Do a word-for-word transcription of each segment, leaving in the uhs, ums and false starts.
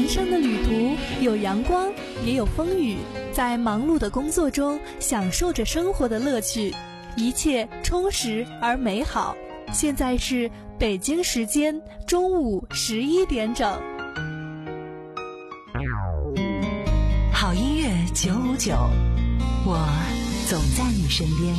人生的旅途有阳光，也有风雨，在忙碌的工作中享受着生活的乐趣，一切充实而美好。现在是北京时间中午十一点整。 好音乐九五九，我总在你身边。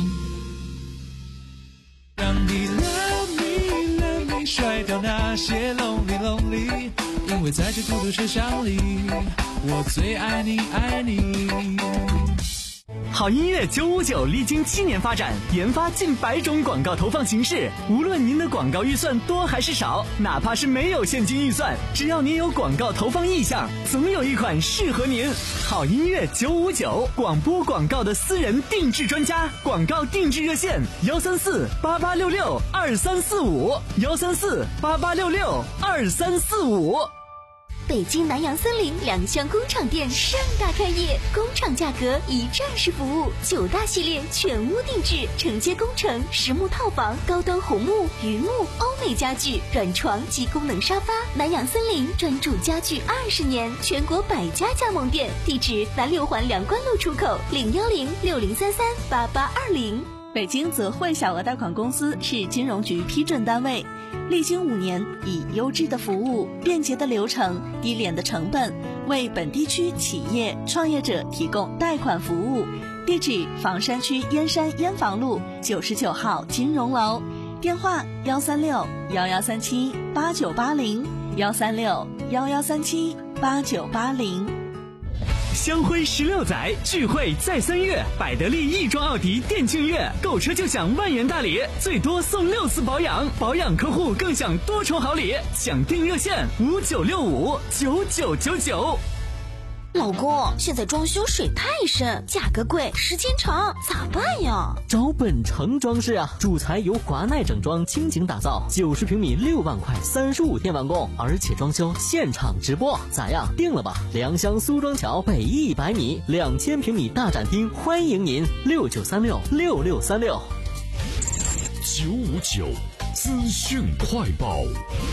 让你 love me love me 甩掉那些 lonely lonely， 因为在这孤独车厢里，我最爱你爱你。 好音乐九五九历经七年发展，研发近百种广告投放形式。无论您的广告预算多还是少，哪怕是没有现金预算，只要您有广告投放意向，总有一款适合您。好音乐九五九，广播广告的私人定制专家，广告定制热线幺三四八八六六二三四五幺三四八八六六二三四五。 北京南洋森林两厢工厂店盛大开业，工厂价格一站式服务，九大系列全屋定制，承接工程、实木套房、高端红木、榆木、欧美家具、软床及功能沙发。南洋森林专注家具二十年，全国百家加盟店，地址南六环梁关路出口零幺零六零三三八八二零。 北京泽汇小额贷款公司是金融局批准单位，历经五年，以优质的服务、便捷的流程、低廉的成本，为本地区企业创业者提供贷款服务。地址：房山区燕山燕房路九十九号金融楼，电话：幺三六幺幺三七八九八零幺三六幺幺三七八九八零。 香辉十六载，聚会在三月，百得利亦庄奥迪店庆月，购车就享万元大礼，最多送六次保养，保养客户更享多重好礼。享定热线五九六五九九九九。 老公，现在装修水太深，价格贵，时间长，咋办呀？ 找本城装饰啊，主材由华奈整装倾情打造，九十平米六万块，三十五天完工，而且装修现场直播，咋样？定了吧？良乡苏庄桥北一百米，两千平米大展厅，欢迎您，六九三六六六三六。 九五九资讯快报。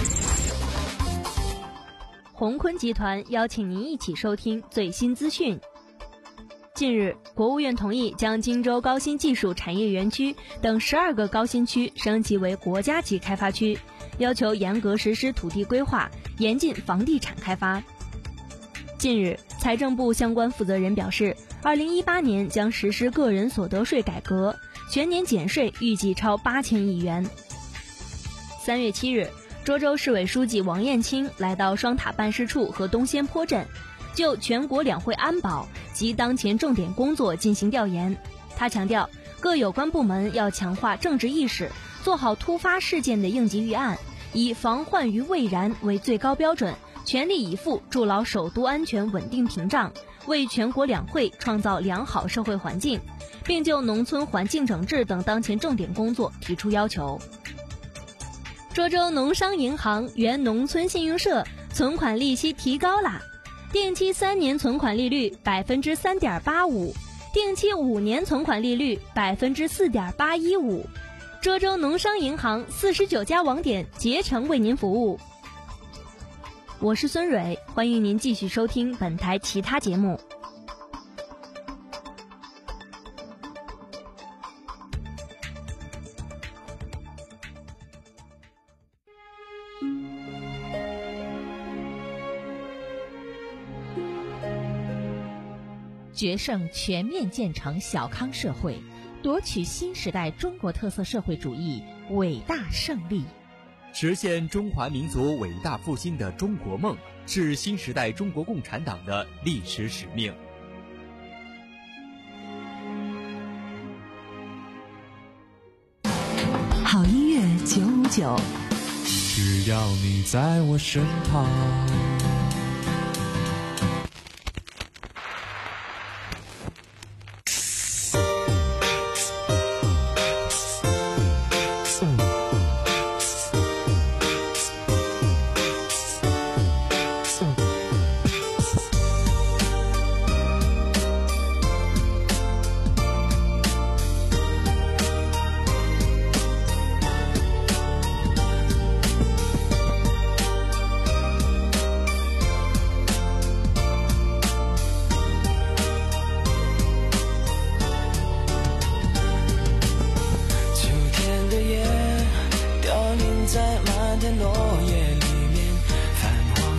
宏坤集团邀请您一起收听最新资讯。近日，国务院同意将荆州高新技术产业园区等十二个高新区升级为国家级开发区，要求严格实施土地规划，严禁房地产开发。近日，财政部相关负责人表示，二零一八年将实施个人所得税改革，全年减税预计超八千亿元。三月七日，涿州市委书记王艳青来到双塔办事处和东仙坡镇，就全国两会安保及当前重点工作进行调研。他强调，各有关部门要强化政治意识，做好突发事件的应急预案，以防患于未然为最高标准，全力以赴筑牢首都安全稳定屏障，为全国两会创造良好社会环境，并就农村环境整治等当前重点工作提出要求。涿州农商银行原农村信用社存款利息提高啦，定期三年存款利率百分之三点八五，定期五年存款利率百分之四点八一五。涿州农商银行四十九家网点竭诚为您服务。我是孙蕊，欢迎您继续收听本台其他节目。 决胜全面建成小康社会，夺取新时代中国特色社会主义伟大胜利， 实现中华民族伟大复兴的中国梦，是新时代中国共产党的历史使命。 好音乐九五九， 只要你在我身旁。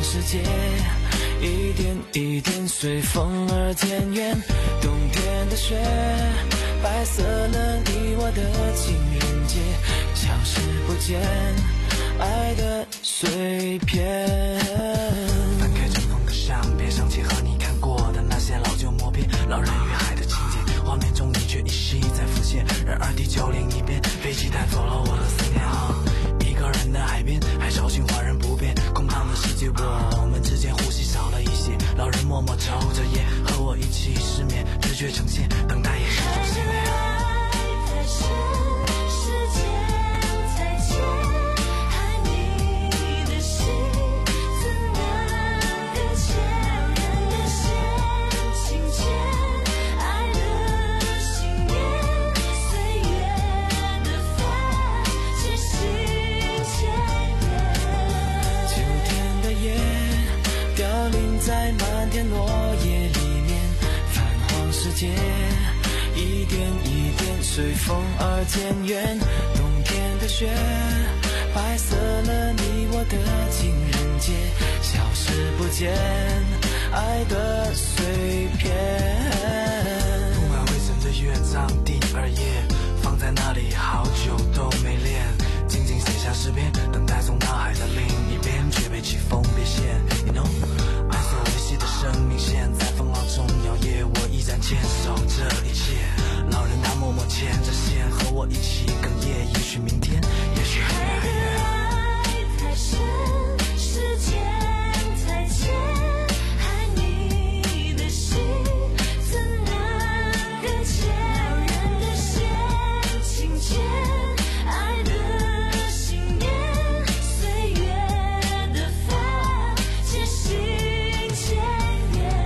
世界，一点一点随风而渐远。冬天的雪白色了你我的情人节，消失不见爱的碎片。 翻开尘封的相片，想起和你看过的那些老旧默片，老人与海的情节，画面中你却依稀在浮现。然而地球另一边，飞机带走了我的思念啊。一个人的海边，海潮循环人不变，空荡的世界，我们之间呼吸少了一些。老人默默抽着烟，和我一起失眠，直觉呈现，等待也是种信念。 太深，时间太浅，爱你的心怎能跟前人的线轻牵，爱的信念，岁月的帆渐行渐远。 秋天的叶凋零在漫天落叶里面，泛黄世界一点一点随风而渐远。冬天的雪白色了你我的情人节，消失不见爱的碎片。 不管未曾的乐章第二页，放在那里好久都没练，静静写下诗篇，等待从脑海的另一边，却被起风别线。You know， 爱所维系的生命线在风浪中摇曳，我依然坚守这一切。老人他默默牵着线，和我一起哽咽，也许明天，也许很远很远。 爱太深，时间太浅，爱你的心怎能跟前人的线轻牵，爱的信念，岁月的帆渐行渐远。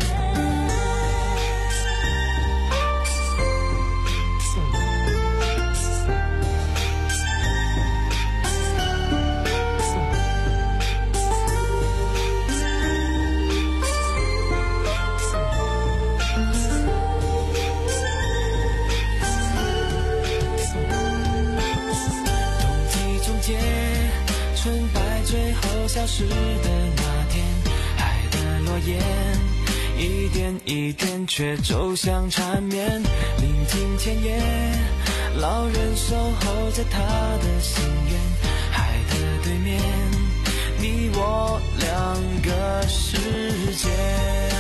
冬季终结，纯白最后消失的那天，爱的落叶一点一点却走向缠绵。临近田野，老人守候着他的心愿，海的对面，你我两个世界。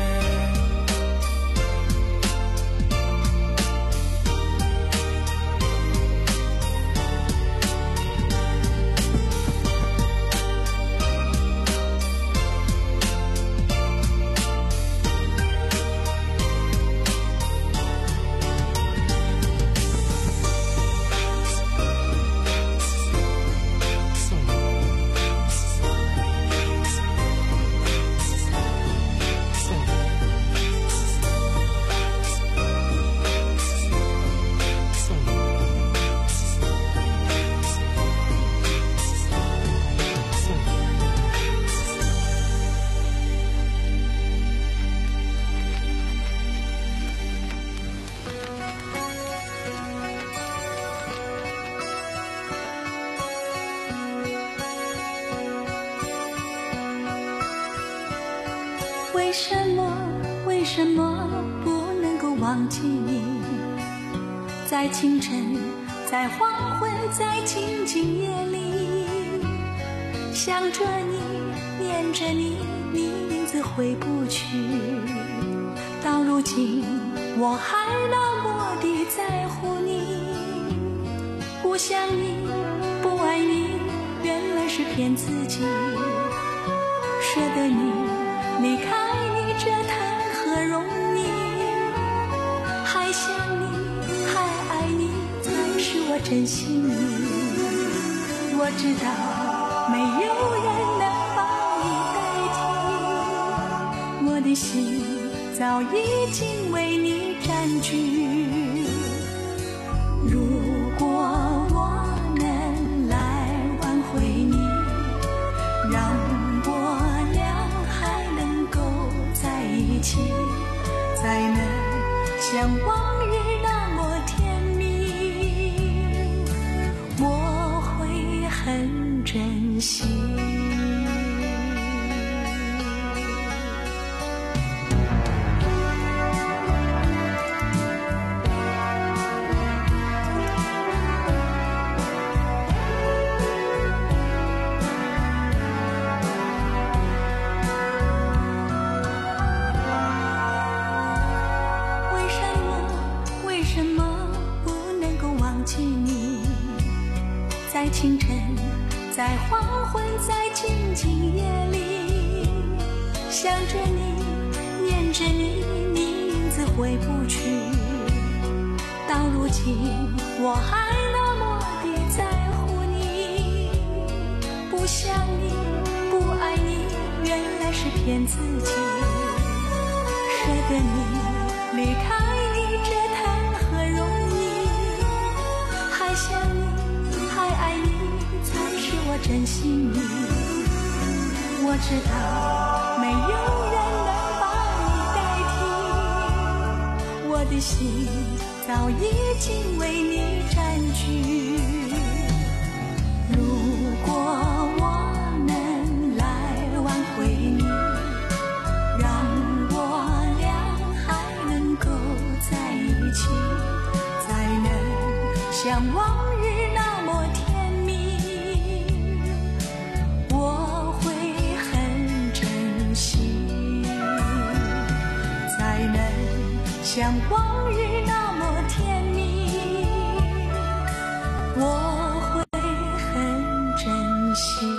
为什么为什么不能够忘记你？在清晨，在黄昏，在静静夜里，想着你，念着你，你名字回不去。到如今，我还那么地在乎你，不想你，不爱你，原来是骗自己。舍得你，离开你，这谈何容易？还想你，还爱你，才是我真心意。我知道没有人能帮你代替，我的心早已经为你占据。如果我能来挽回你，让才能像往日那么甜蜜，我会很珍惜。 在黄昏，在静静夜里，想着你，念着你，你影子回不去。到如今，我还那么地在乎你，不想你，不爱你，原来是骗自己。舍得你，离开你，这谈何容易？还想你，还爱你，才是我真心意。我知道没有人能把你代替，我的心早已经为你占据。如果我能来挽回你，让我俩还能够在一起，才能像往日那么甜蜜，我会很珍惜，才能像往日那么甜蜜，我会很珍惜。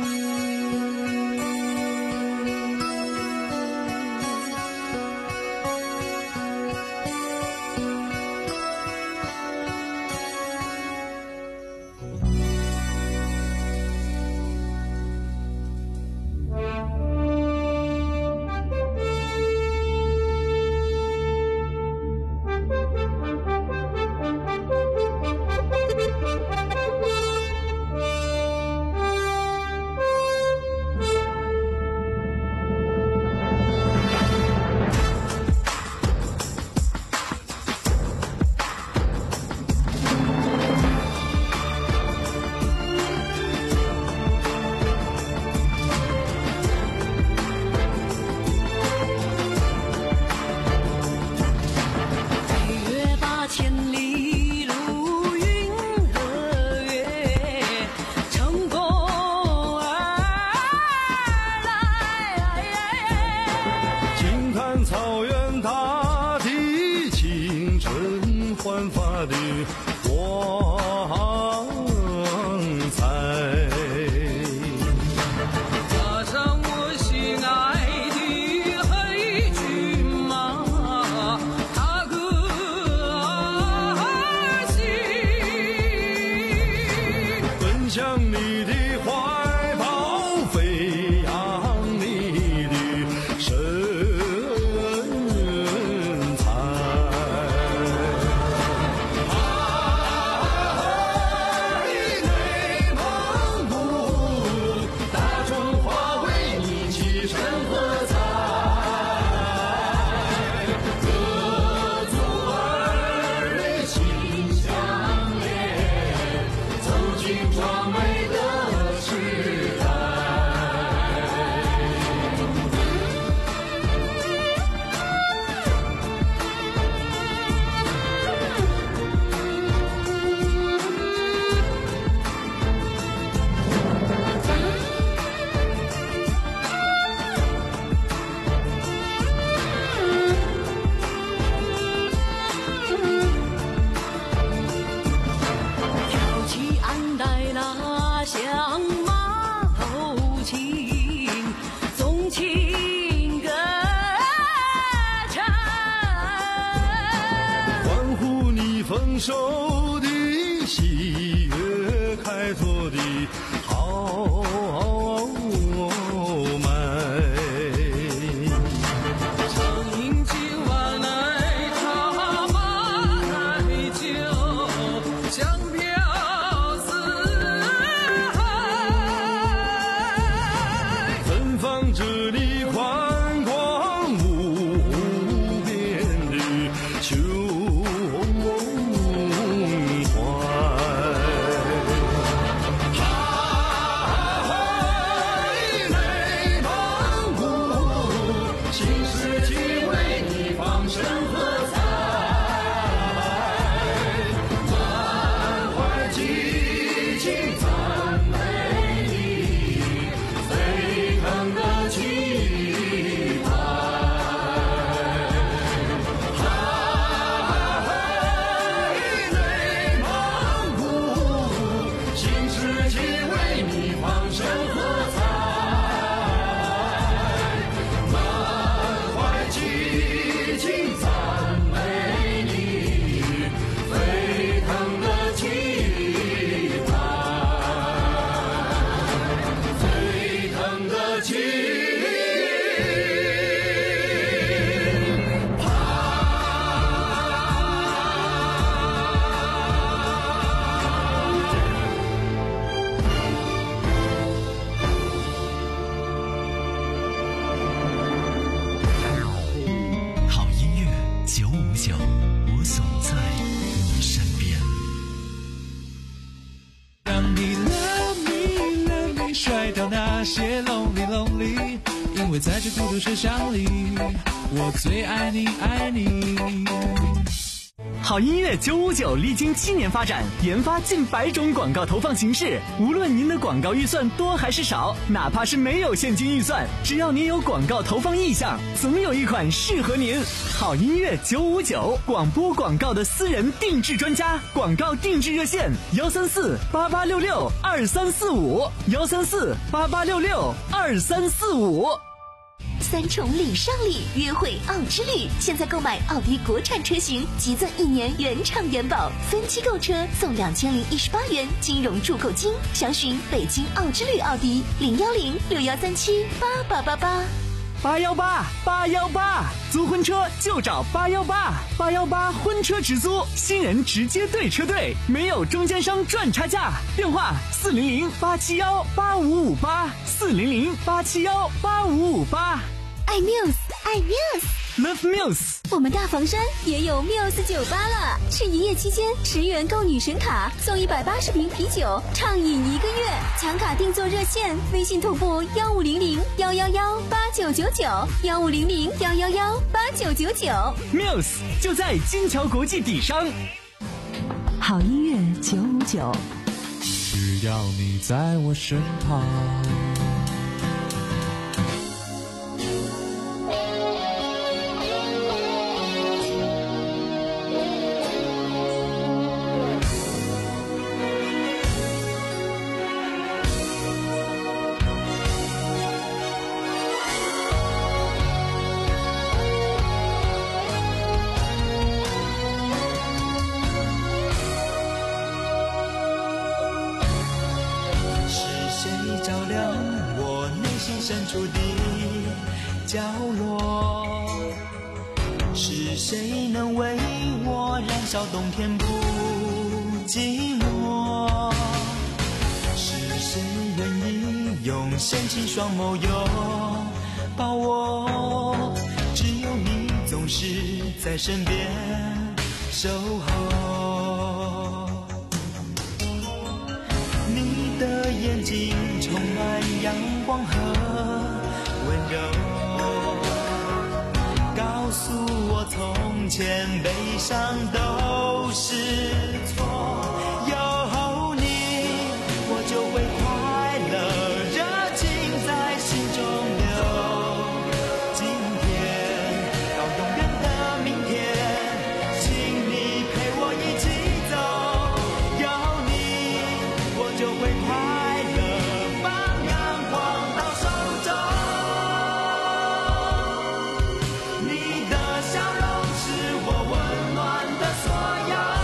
草原大地，青春焕发的光彩。 踏上我心爱的黑骏马，踏歌行， 奔向你的怀抱，飞扬你的身。 向马头琴，纵情歌唱， 欢呼你丰收的喜悦，开拓的豪迈。 常饮今晚来茶马来酒，香飘放这里宽广无边的胸怀，嗨，内蒙古，新世纪为你放声喝彩，满怀激情赞美你。飞腾的旗情。 好音乐九五九，我总在你身边。 让你 love me love me 甩掉那些 lonely lonely， 因为在这孤独车厢里，我最爱你爱你。 好音乐九五九历经七年发展，研发近百种广告投放形式。无论您的广告预算多还是少，哪怕是没有现金预算，只要您有广告投放意向，总有一款适合您。好音乐九五九，广播广告的私人定制专家，广告定制热线：幺三四八八六六二三四五，幺三四八八六六二三四五。 三重礼上礼，约会奥之旅。现在购买奥迪国产车型，即赠一年原厂原保，分期购车送两千零一十八元金融住口金。详询北京奥之旅奥迪零幺零六幺三七八八八八。 八幺八八幺八，租婚车就找八幺八八幺八婚车直租，新人直接对车队，没有中间商赚差价。电话四零零八七幺八五五八，四零零八七幺八五五八。 爱 Muse， 爱 Muse，Love Muse。 我们大房山也有 Muse 酒吧了，是营业期间十元购女神卡送一百八十瓶啤酒，畅饮一个月。抢卡订座热线：微信同步幺五零零幺幺幺八九九九，幺五零零幺幺幺八九九九。 Muse 就在金桥国际底商。 好音乐九五九， 只要你在我身旁。 深处的角落，是谁能为我燃烧冬天不寂寞？是谁愿意用深情双眸拥抱我？只有你总是在身边守候，你的眼睛充满阳光和温柔，告诉我从前悲伤都是错，有你我就会快乐，热情在心中流。今天到永远的明天，请你陪我一起走，有你我就会快乐，把阳光到手中。你的笑容是我温暖的所有。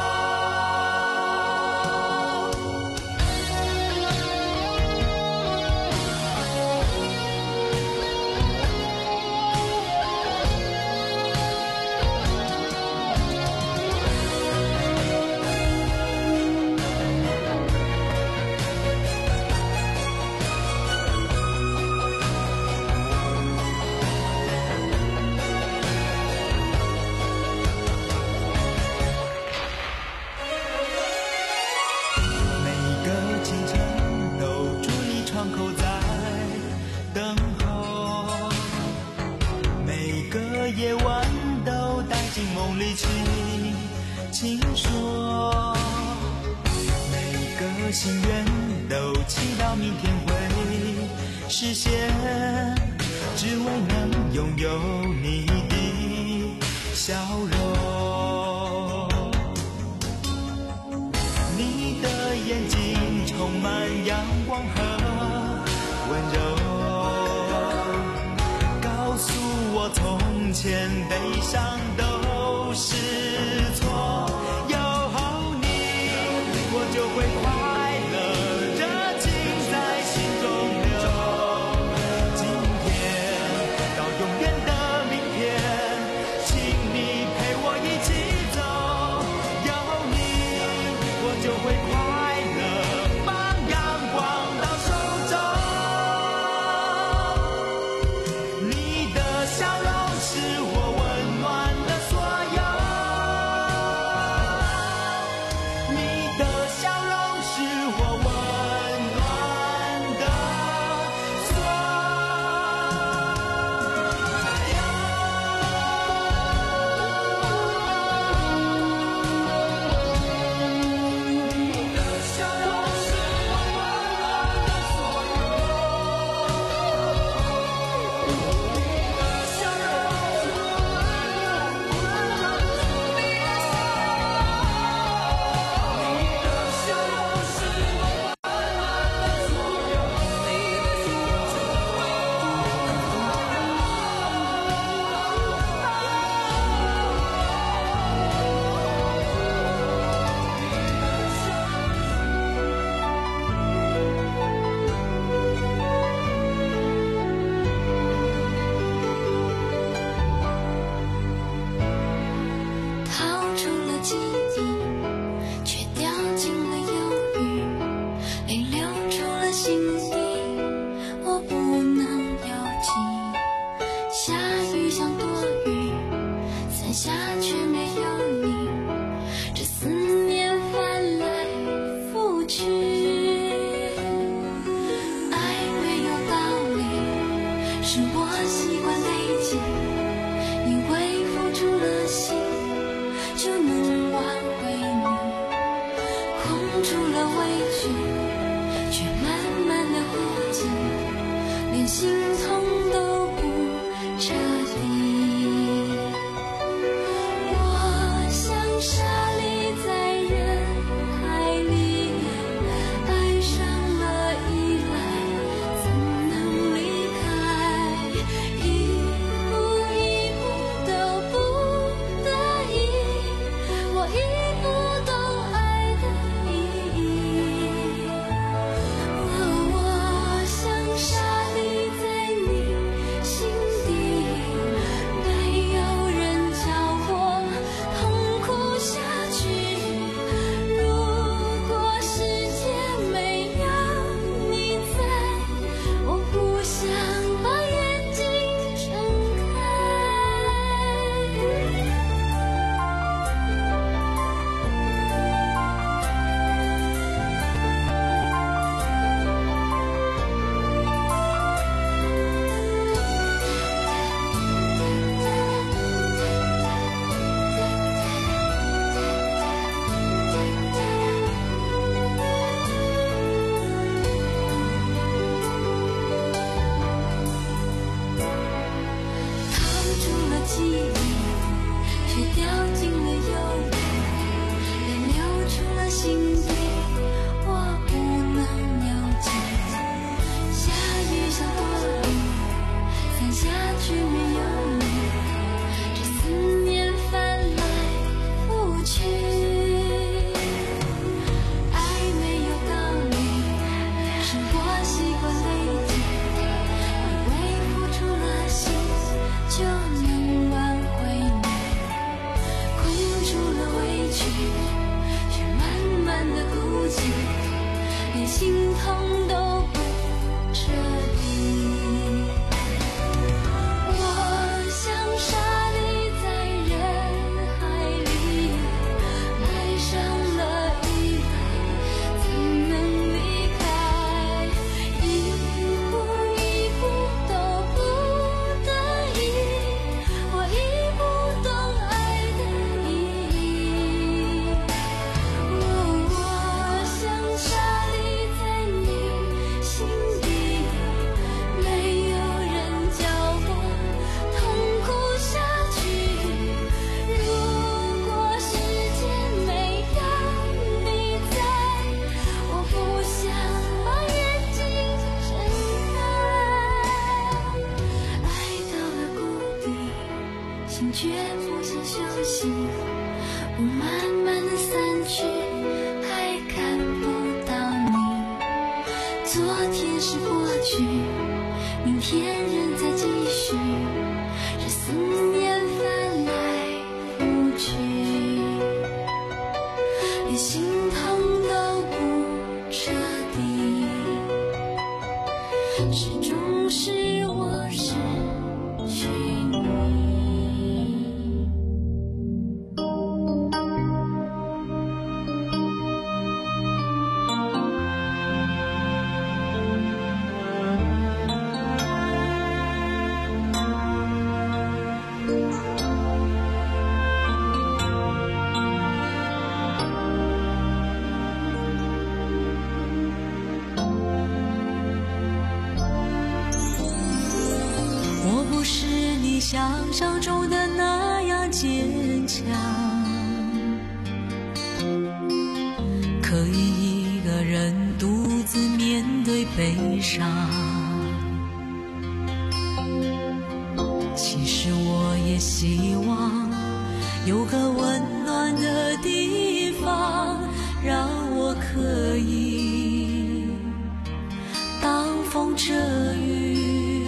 每个清晨都伫立窗口在等候，每个夜晚都带进梦里轻轻说，每个心愿都祈祷明天会实现，只为能拥有你的笑容。你的眼睛充满阳光和温柔，告诉我从前悲伤都是错，有你我就会快乐，热情在心中流。 是我习惯累积，以为付出了心就能挽回你，空出了委屈，却慢慢的呼吸，连心痛都不彻底。我像沙粒在人海里，爱上了依赖，怎能离开？一步一步都不得已，我已不懂爱的意义。我像沙粒在你心底，没有人教我痛苦下去。如果世界没有你在，我不想把眼睛睁逃出了记忆，却掉进了忧郁，也流出了心底，我不能了解。下雨像躲雨，伞下却没有你，这思念翻来覆去。爱没有道理，是我习惯累积，以为付出了心就能挽回你，空出了委屈，却慢慢的哭泣，连心痛都不彻底。我像沙粒在人海里，爱上了依赖，怎能离开？一步一步都不得已，我已不懂爱的意义。我像沙粒在你心底，没有人教我痛苦下去。如果世界没有你在，我不想把眼睛睁开。爱到了谷底，心却不想休息，雾慢慢的散去，还看不到你。昨天是过去，明天仍在继续，这思念翻来覆去，连心痛都不彻底，始终是我失去你。 我不是你想象中的那样坚强，可以一个人独自面对悲伤。其实我也希望有个温暖的地方，让我可以挡风遮雨。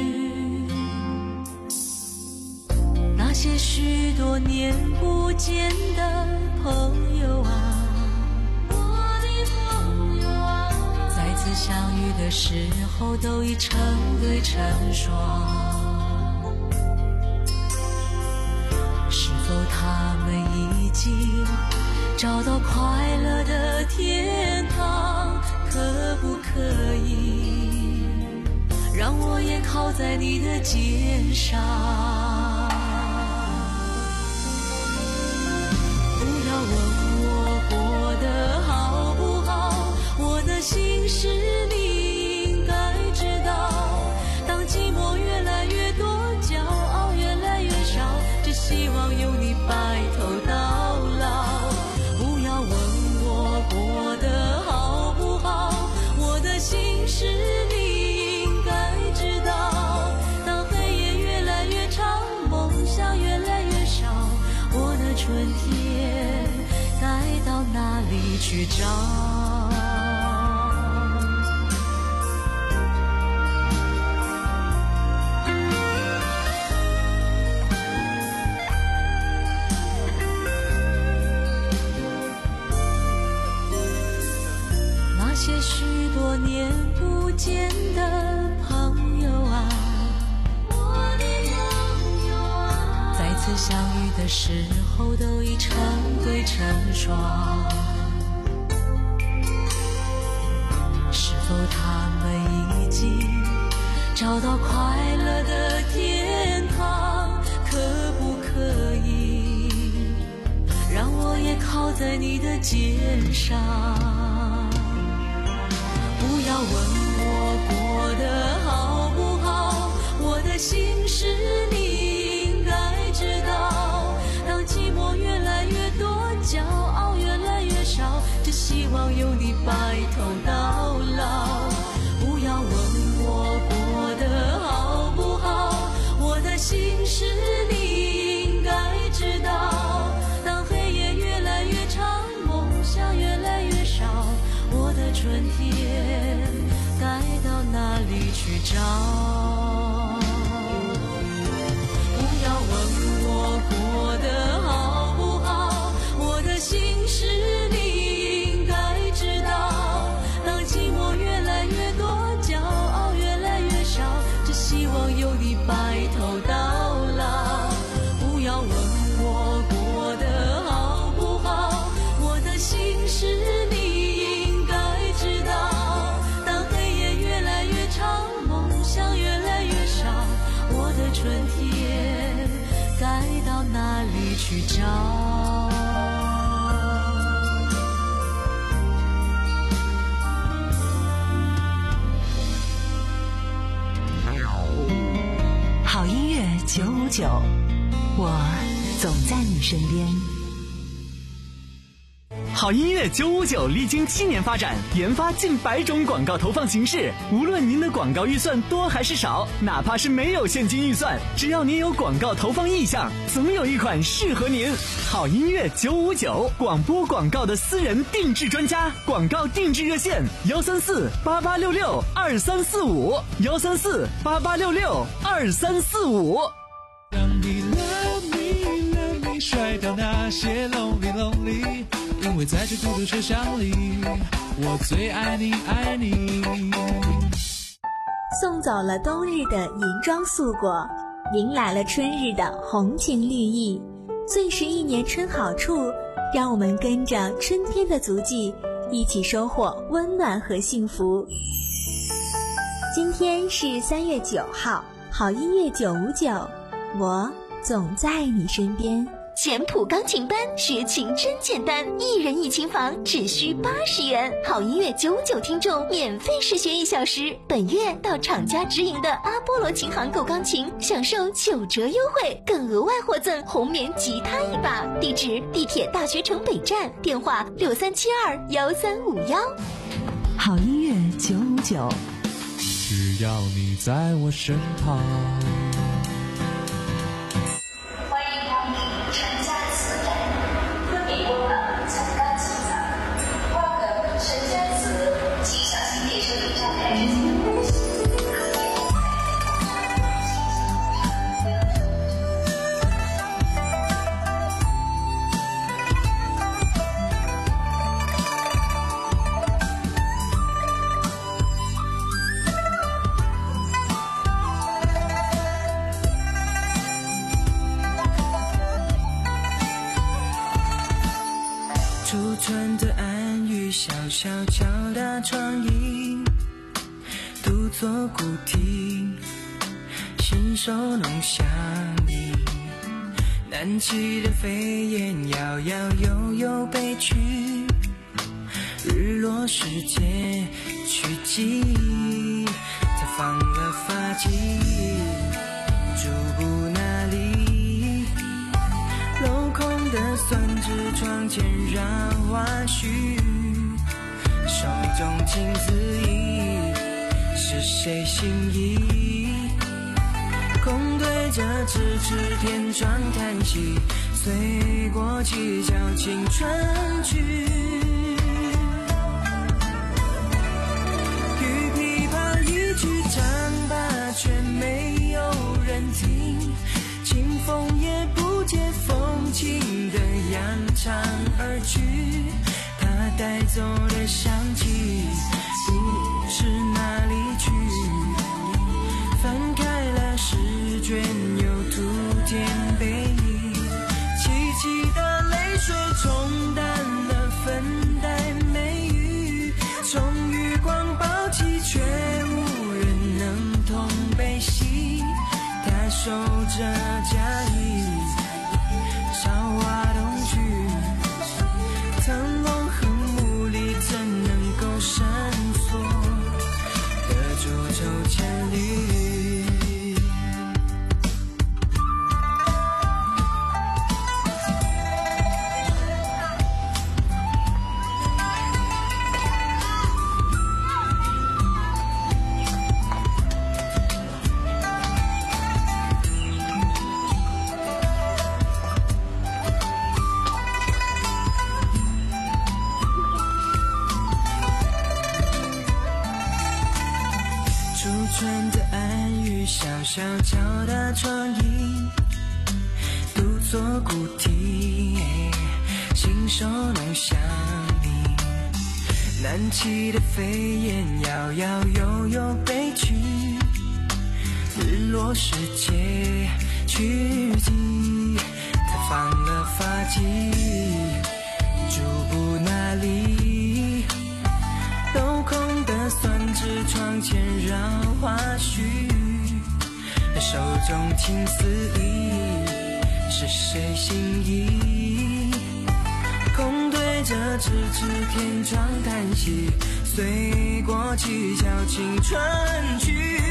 那些许多年不见的朋友啊，我的朋友啊，再次相遇的时候都已成对成双。是否他们已经找到快乐的天堂？可不可以让我也靠在你的肩上。不要问我过得好不好，我的心事你应该知道。当寂寞越来越多，骄傲越来越少，只希望有你白头到老。不要问我过得好不好，我的心事你应该知道。当黑夜越来越长，梦想越来越少，我的春天该到哪里去找？那些许多年不见的朋友啊，我的朋友啊，再次相遇的时候都已成对成双。是否他们已经找到快乐的天堂？可不可以让我也靠在你的肩上？不要问我过得好不好，我的心事你应该知道。当寂寞越来越多，骄傲越来越少，只希望有你白头到老。不要问我过得好不好，我的心事你应该知道。当黑夜越来越长，梦想越来越少，我的春天该到哪里去找？不要问我过得好不好，我的心事你应该知道。当寂寞越来越多，骄傲越来越少，只希望有你白头到老。不要问我过得好不好，我的心事你应该知道。当黑夜越来越长，梦想越来越少，我的春天该到哪里去找？ 好音乐九五九，我总在你身边。 好音乐九五九历经七年发展，研发近百种广告投放形式。无论您的广告预算多还是少，哪怕是没有现金预算，只要您有广告投放意向，总有一款适合您。好音乐九五九，广播广告的私人定制专家，广告定制热线：幺三四八八六六二三四五，幺三四八八六六二三四五。 让你 love me love me 甩掉那些 lonely lonely， 因为在这孤独车厢里，我最爱你爱你。 送走了冬日的银装素裹，迎来了春日的红情绿意。最是一年春好处，让我们跟着春天的足迹，一起收获温暖和幸福。今天是三月九号，好音乐九五九，我总在你身边。 简谱钢琴班学琴真简单，一人一琴房只需八十元。好音乐九五九听众免费试学一小时，本月到厂家直营的阿波罗琴行购钢琴，享受九折优惠，更额外获赠红棉吉他一把。地址：地铁大学城北站，电话六三七二幺三五幺。 好音乐九五九， 只要你在我身旁。 储存的暗语，小小巧的创意，独作古亭，信手弄香意。南起的飞燕摇摇悠悠北去，日落时节去迹。他放了发髻，驻步那里，镂空的酸枝窗前让花絮，手中情字意，是谁心意？空对着咫尺天窗叹息，随过去叫青春去。与琵琶一曲唱罢，却没有人听，清风也不解风情的扬长而去。他带走的香气，不知哪里去。翻开了诗卷，又涂添悲意，凄凄的泪水冲淡了粉黛美玉，终于光抱起，却无人能同悲喜。他守着家义，韶华东去，腾龙横木里怎能够伸缩，得出手千里。春的暗语，小小敲打窗棂，独坐古亭，信手弄香意。南起的飞燕摇摇悠悠北去，日落时节去迹。他放了发髻，驻步那里，镂空的酸枝窗前绕花絮，手中情丝意，是谁心意？空对着咫尺天窗叹息，随过去叫青春去。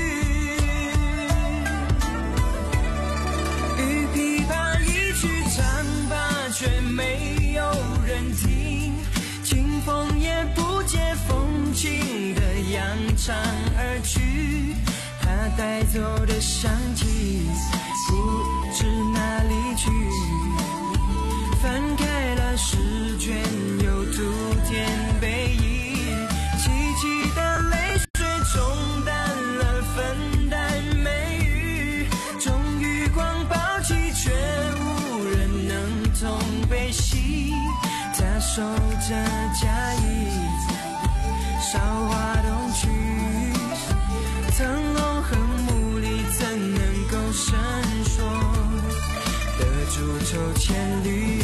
与琵琶一曲唱罢，却没有人听，清风也不解风情的扬长而去。他带走的香气，不知哪里去。翻开了诗卷，又涂添悲意，凄凄的泪水冲淡了粉黛美玉，终于光抱起，却无人能同悲喜。他守着家义，韶华东去，腾龙横木里怎能够伸缩，得出手千缕。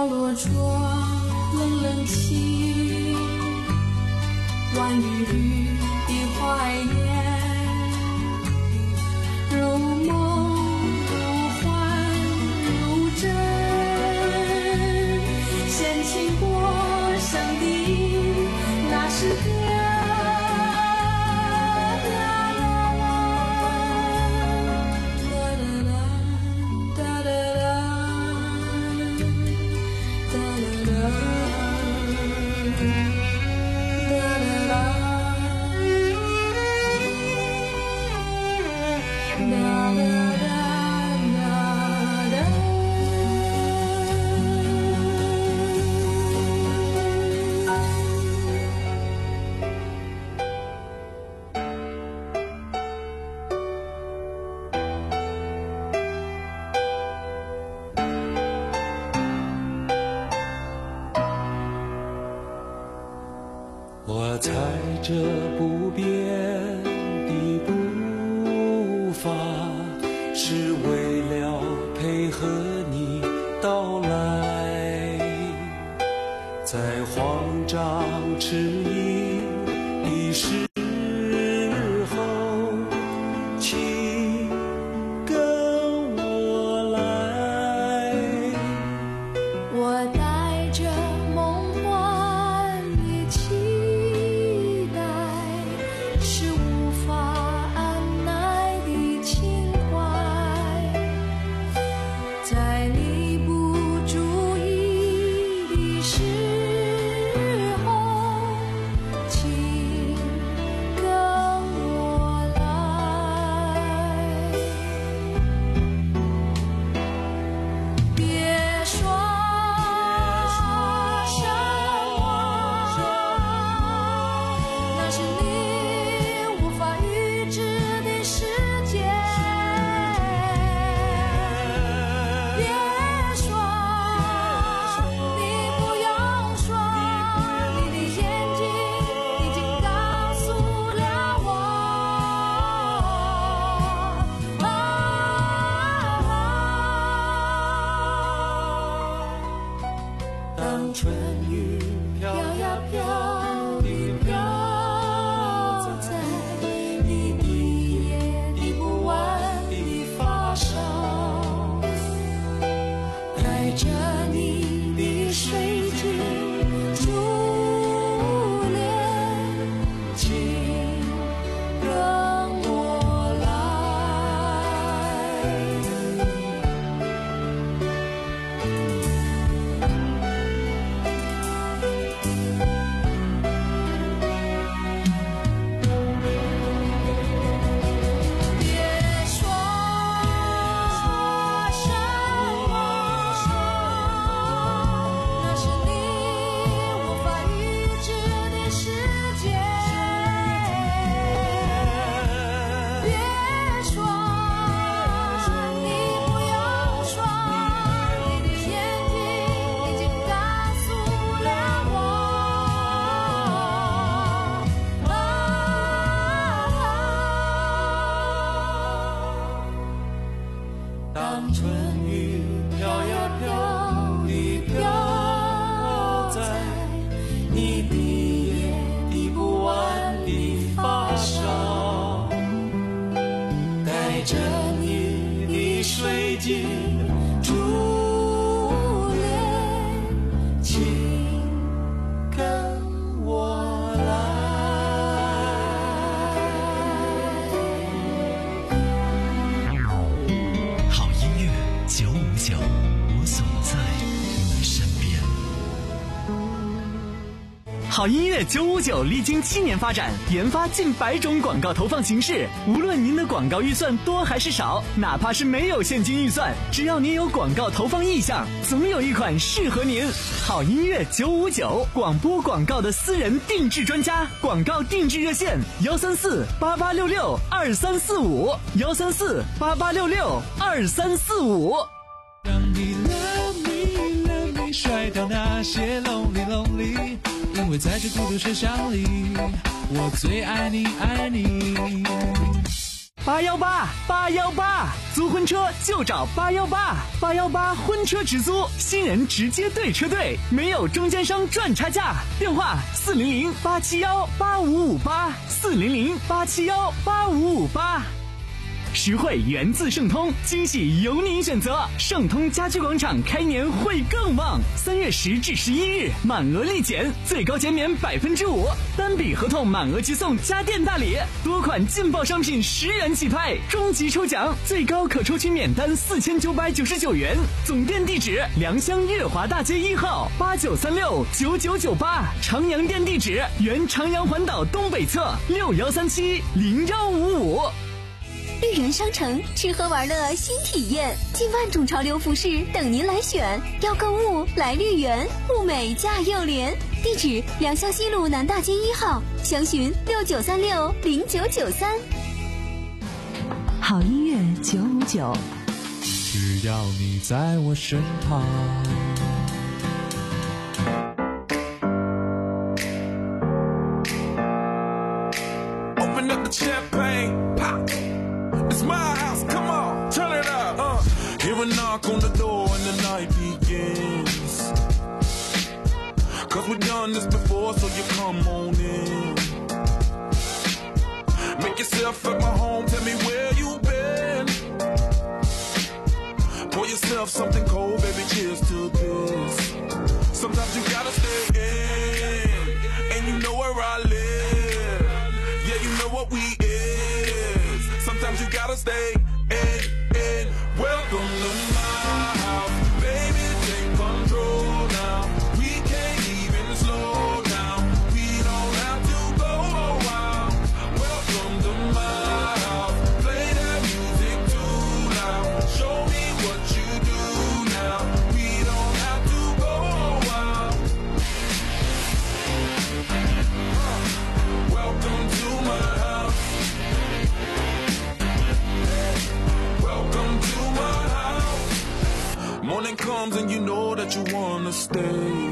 角落窗冷冷清，万语语的怀念，如梦如幻如真，掀起过声的那时歌。 我踩着不变的步伐，是为了配合你到来，在慌张迟疑的时候，请跟我来。 我带着梦幻的期待，是无法按耐的情怀，在你不注意的时候，请跟我来。别说那是你无法预知的世界，别说，你不用说，你的眼睛已经告诉了我。当春雨飘呀飘的飘在你滴也滴不完的发梢，带着你的水晶珠帘，请跟我来。别说什么，那是你无法预知的世界。别说，你不用说，你的眼睛已经告诉了我。当春雨飘呀飘的飘在你滴也滴不完的发梢，带着你的水晶珠帘，请跟我来。 好音乐九五九，我总在你身边。 好音乐九五九历经七年发展，研发近百种广告投放形式。无论您的广告预算多还是少，哪怕是没有现金预算，只要您有广告投放意向，总有一款适合您。好音乐九五九，广播广告的私人定制专家，广告定制热线：幺三四八八六六二三四五，幺三四八八六六二三四五。 让你 love me love me 甩掉那些 lonely lonely， 因为在这孤独车厢里，我最爱你爱你。 八幺八八幺八，租婚车就找八幺八八幺八婚车直租，新人直接对车队，没有中间商赚差价。电话四零零八七幺八五五八，四零零八七幺八五五八。实惠源自盛通，惊喜由您选择。盛通家居广场开年会更旺，三月十至十一日满额立减，最高减免百分之五，单笔合同满额即送家电大礼，多款劲爆商品十元起拍，终极抽奖最高可抽取免单四千九百九十九元。总店地址：良乡月华大街一号八九三六九九九八，长阳店地址：原长阳环岛东北侧六幺三七零幺五五。 绿源商城，吃喝玩乐新体验，近万种潮流服饰等您来选。要购物来绿源，物美价又廉。地址：良乡西路南大街一号，详询六九三六零九九三。 好音乐九五九， 只要你在我身旁。Open up the champagne, pop. It's my house, come on, turn it up. Uh, hear a knock on the door and the night begins. Cause we've done this before, so you come on in. Make yourself at my home, tell me where you've been. Pour yourself something cold, baby, cheers to this. Sometimes you gotta stay in, and you know where I live. Yeah, you know what we is. Sometimes you gotta stay in, in. Welcome to my house, baby, take control now. We can't even slow down. We don't have to go a while. Welcome to my house, play that music too loud. Show me what you do now. We don't have to go a while. Welcome to my house. Welcome to my house. Morning comes and you know that you wanna stay.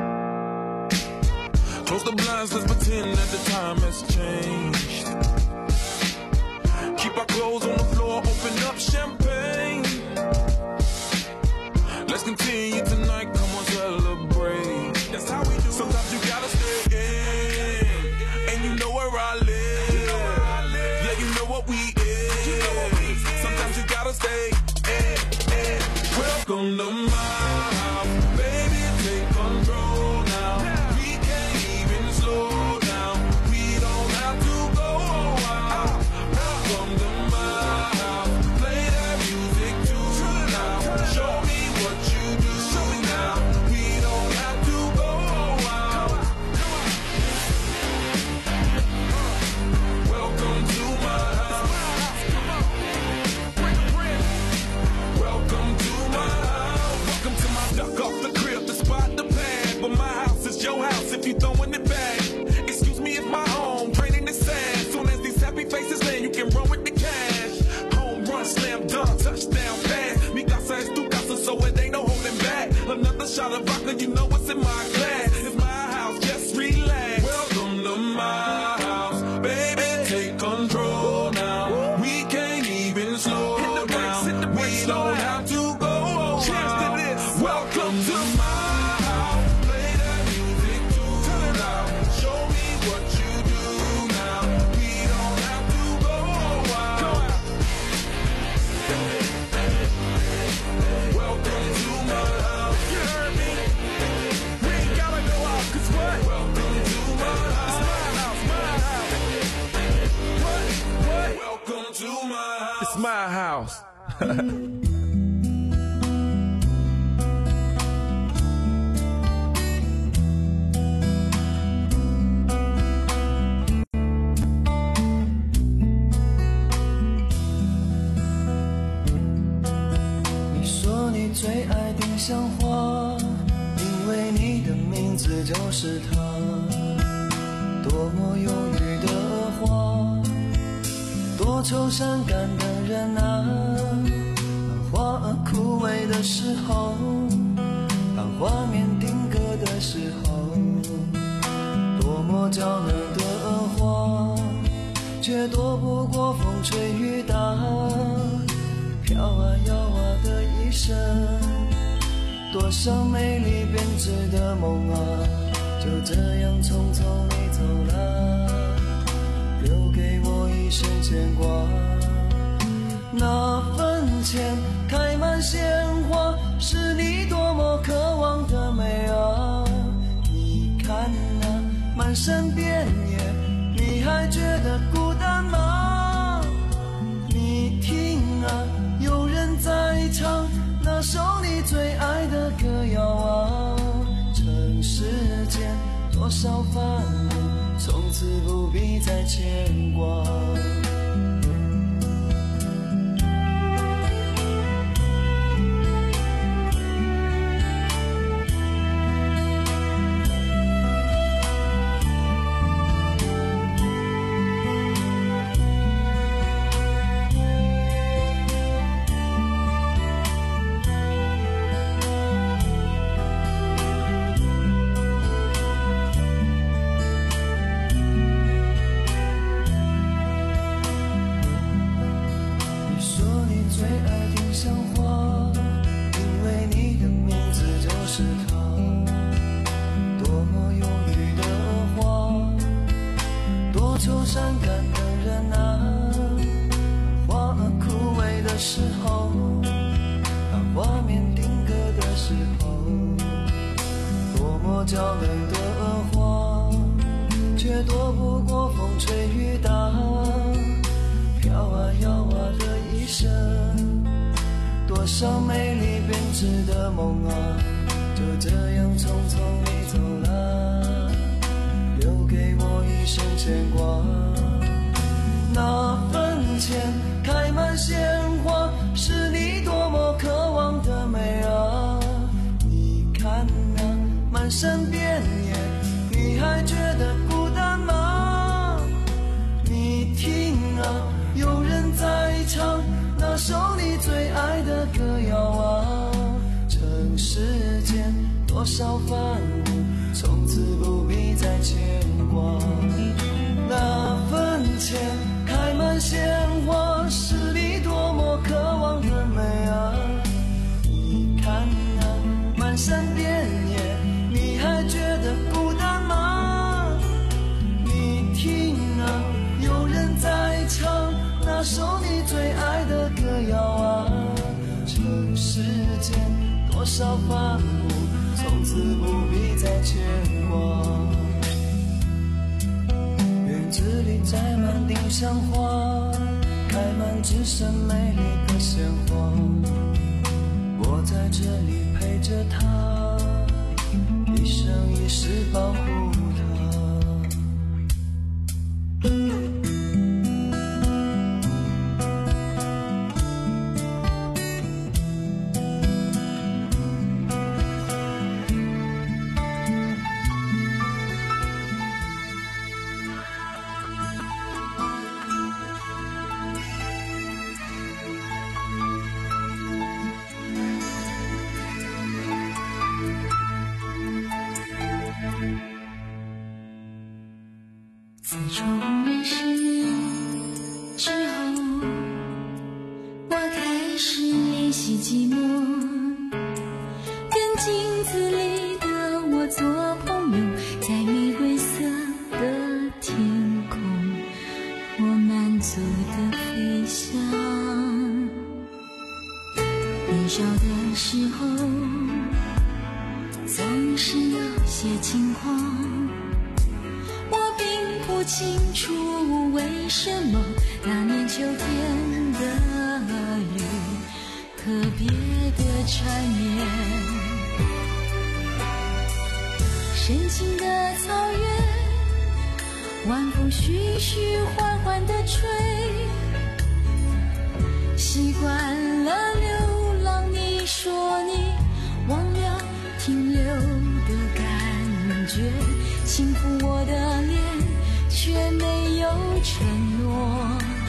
Close the blinds, let's pretend that the time has changed. Keep our clothes on the floor, open up champagne. Let's continue tonight, come on, celebrate. That's how we do. Sometimes you gotta stay in, and you know where I live. Yeah, you know what we is. Sometimes you gotta stay in, in. Welcome to my house, baby, take control now. We can't even slow down. We don't have to go a while. Welcome to my house, play that music too loud. Show me what you do now. We don't have to go a while. Welcome to my house. Welcome to my house. Welcome to my duck off the crib, the spot, the pad. But my house is your house if you throwing it back. Excuse me, it's my home, training the sand. Soon as these happy faces land, you can run with the cash. Home run, slam dunk, touchdown pass. Mi casa es tu casa, so it ain't no holding back. Another shot of vodka, you know what's in my glass. It's my house, just relax. Welcome to my house, baby, take control now. We can't even slow down. We don't have to go a while. Welcome to my house, play that music too loud. Show me what you do now. We don't have to go a while. Welcome to my house. You heard me? We ain't gotta go out, cause what? Welcome to my house. It's my house, my house. What? What? Welcome to my house. It's my house. 你说你最爱丁香花，因为你的名字就是它，多么忧郁的花，多愁善感的人啊。当花儿枯萎的时候，当画面定格的时候，多么娇嫩的花，却躲不过风吹雨打。 生，多少美丽编织的梦啊，就这样匆匆你走了，留给我一生牵挂。那坟前开满鲜花，是你多么渴望的美啊！你看那满山遍野，你还觉得孤单吗？你听啊，有人在唱那首你最爱的歌谣啊。尘世间多少烦恼，从此不必再牵挂。娇美的花，却躲不过风吹雨打，飘啊摇啊的一生，多少美丽编织的梦啊，就这样匆匆你走了，留给我一生牵挂。那坟前开满鲜花，是你多么渴望的美啊！你看那满山遍野，你还觉得孤单吗？你听啊，有人在唱那首你最爱的歌谣啊。尘世间多少烦恼，从此不必再牵挂。那坟前开满鲜花，是你多么渴望的美啊！你看那满山遍野，你还觉得孤单吗？你听啊，有人在唱那首你最爱的歌谣啊。尘世间多少烦恼，从此不必再牵挂。院子里栽满丁香花，开满只剩美丽的鲜花，我在这里陪着她，一生一世保护她。 自从认识你之后，我开始练习寂寞，跟镜子里的我做朋友，在玫瑰色的天空，我满足的飞翔。年少的时候，总是有些轻狂，不清楚为什么那年秋天的雨特别的缠绵，深情的草原，晚风徐徐缓缓地吹，习惯了流浪，你说你忘了停留的感觉，轻抚我的脸却没有承诺，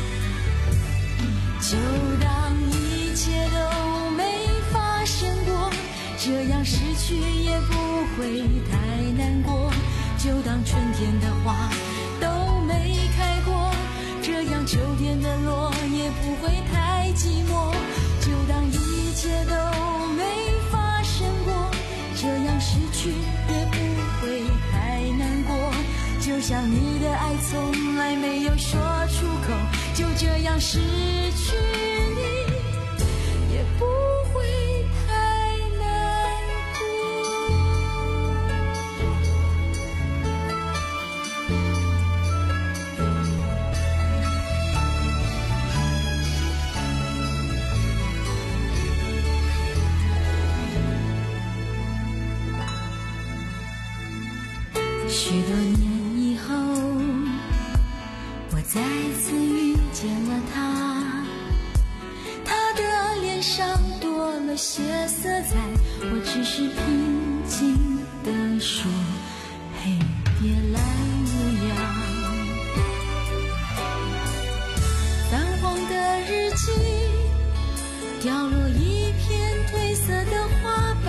就当一切都没发生过，这样失去也不会太难过，就当春天的花都没开过，这样秋天的落也不会太寂寞，就当一切都这样失去你也不会太难过。许多年以后，我再次遇见了他，他的脸上多了些色彩，我只是平静地说，嘿，别来无恙。泛黄的日记掉落一片褪色的花瓣，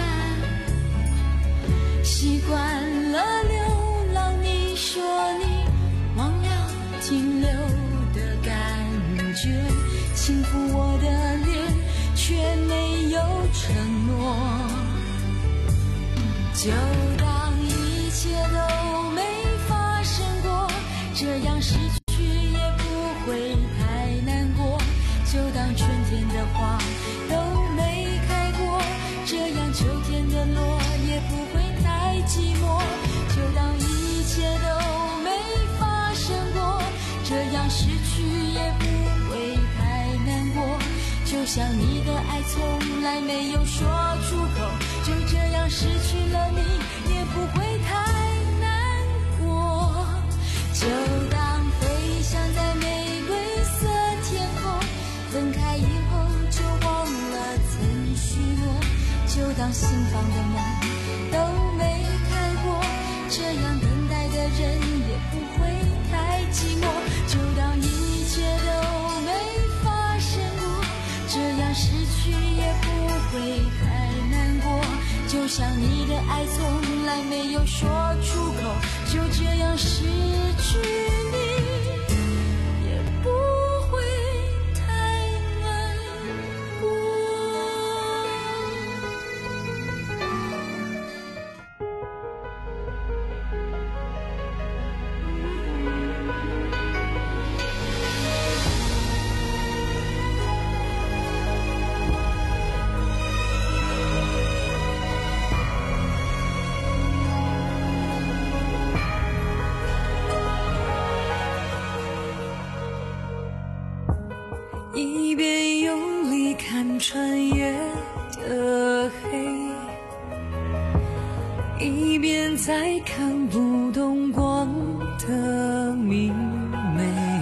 习惯了流浪，你说你忘了停留的感觉，轻抚我的脸，却没有承诺。就当一切都没发生过，这样失去也不会太难过。就当春天的花都没开过，这样秋天的落也不会太寂寞。就当一切都没发生过，这样失去也不会太难过。就像你的爱从来没有说出口，就这样失去了你也不会太难过。就当飞翔在玫瑰色天空，分开以后就忘了曾许诺。就当心房的门都没开过，这样等待的人也不会太寂寞。就当一切都没发生过，这样失去也不会太难过。就像你的爱从来没有说出口，就这样失去你也不会太难过。 一边用力看穿越的黑，一边再看不懂光的明媚，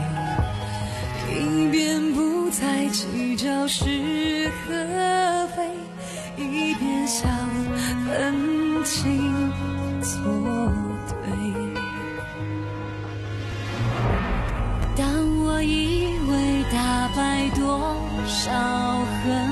一边不再计较是和非，一边想分清错对。当我以为打败多少恨，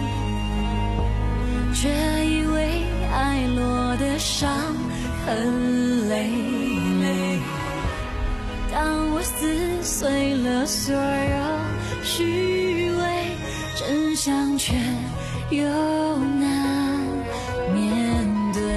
却以为爱落的伤很累累。当我撕碎了所有虚伪，真相却又难面对。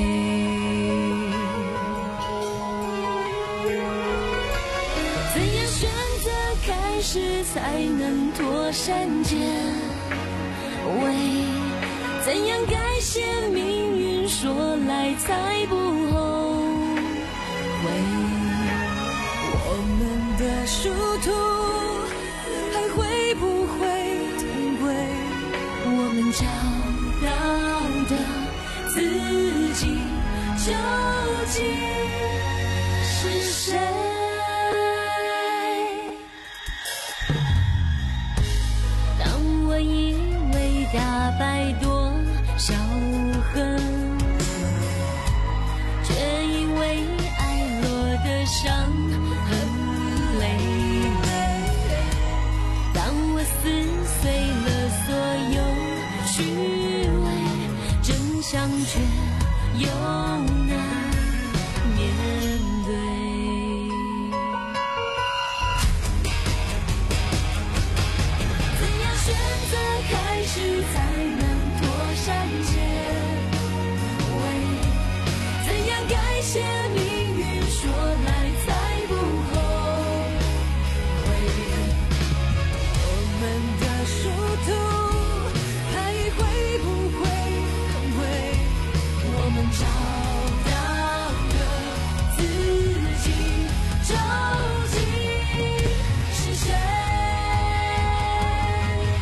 怎样选择开始才能脱删减尾？怎样改写命运说来才不后悔？我们的殊途还会不会同归？我们找到的自己究竟是谁？当我以为打败多少恨，却因为爱落的伤很累累。当我撕碎了所有虚伪，真相却又难面对。怎样选择开始才能脱删减尾？怎样改写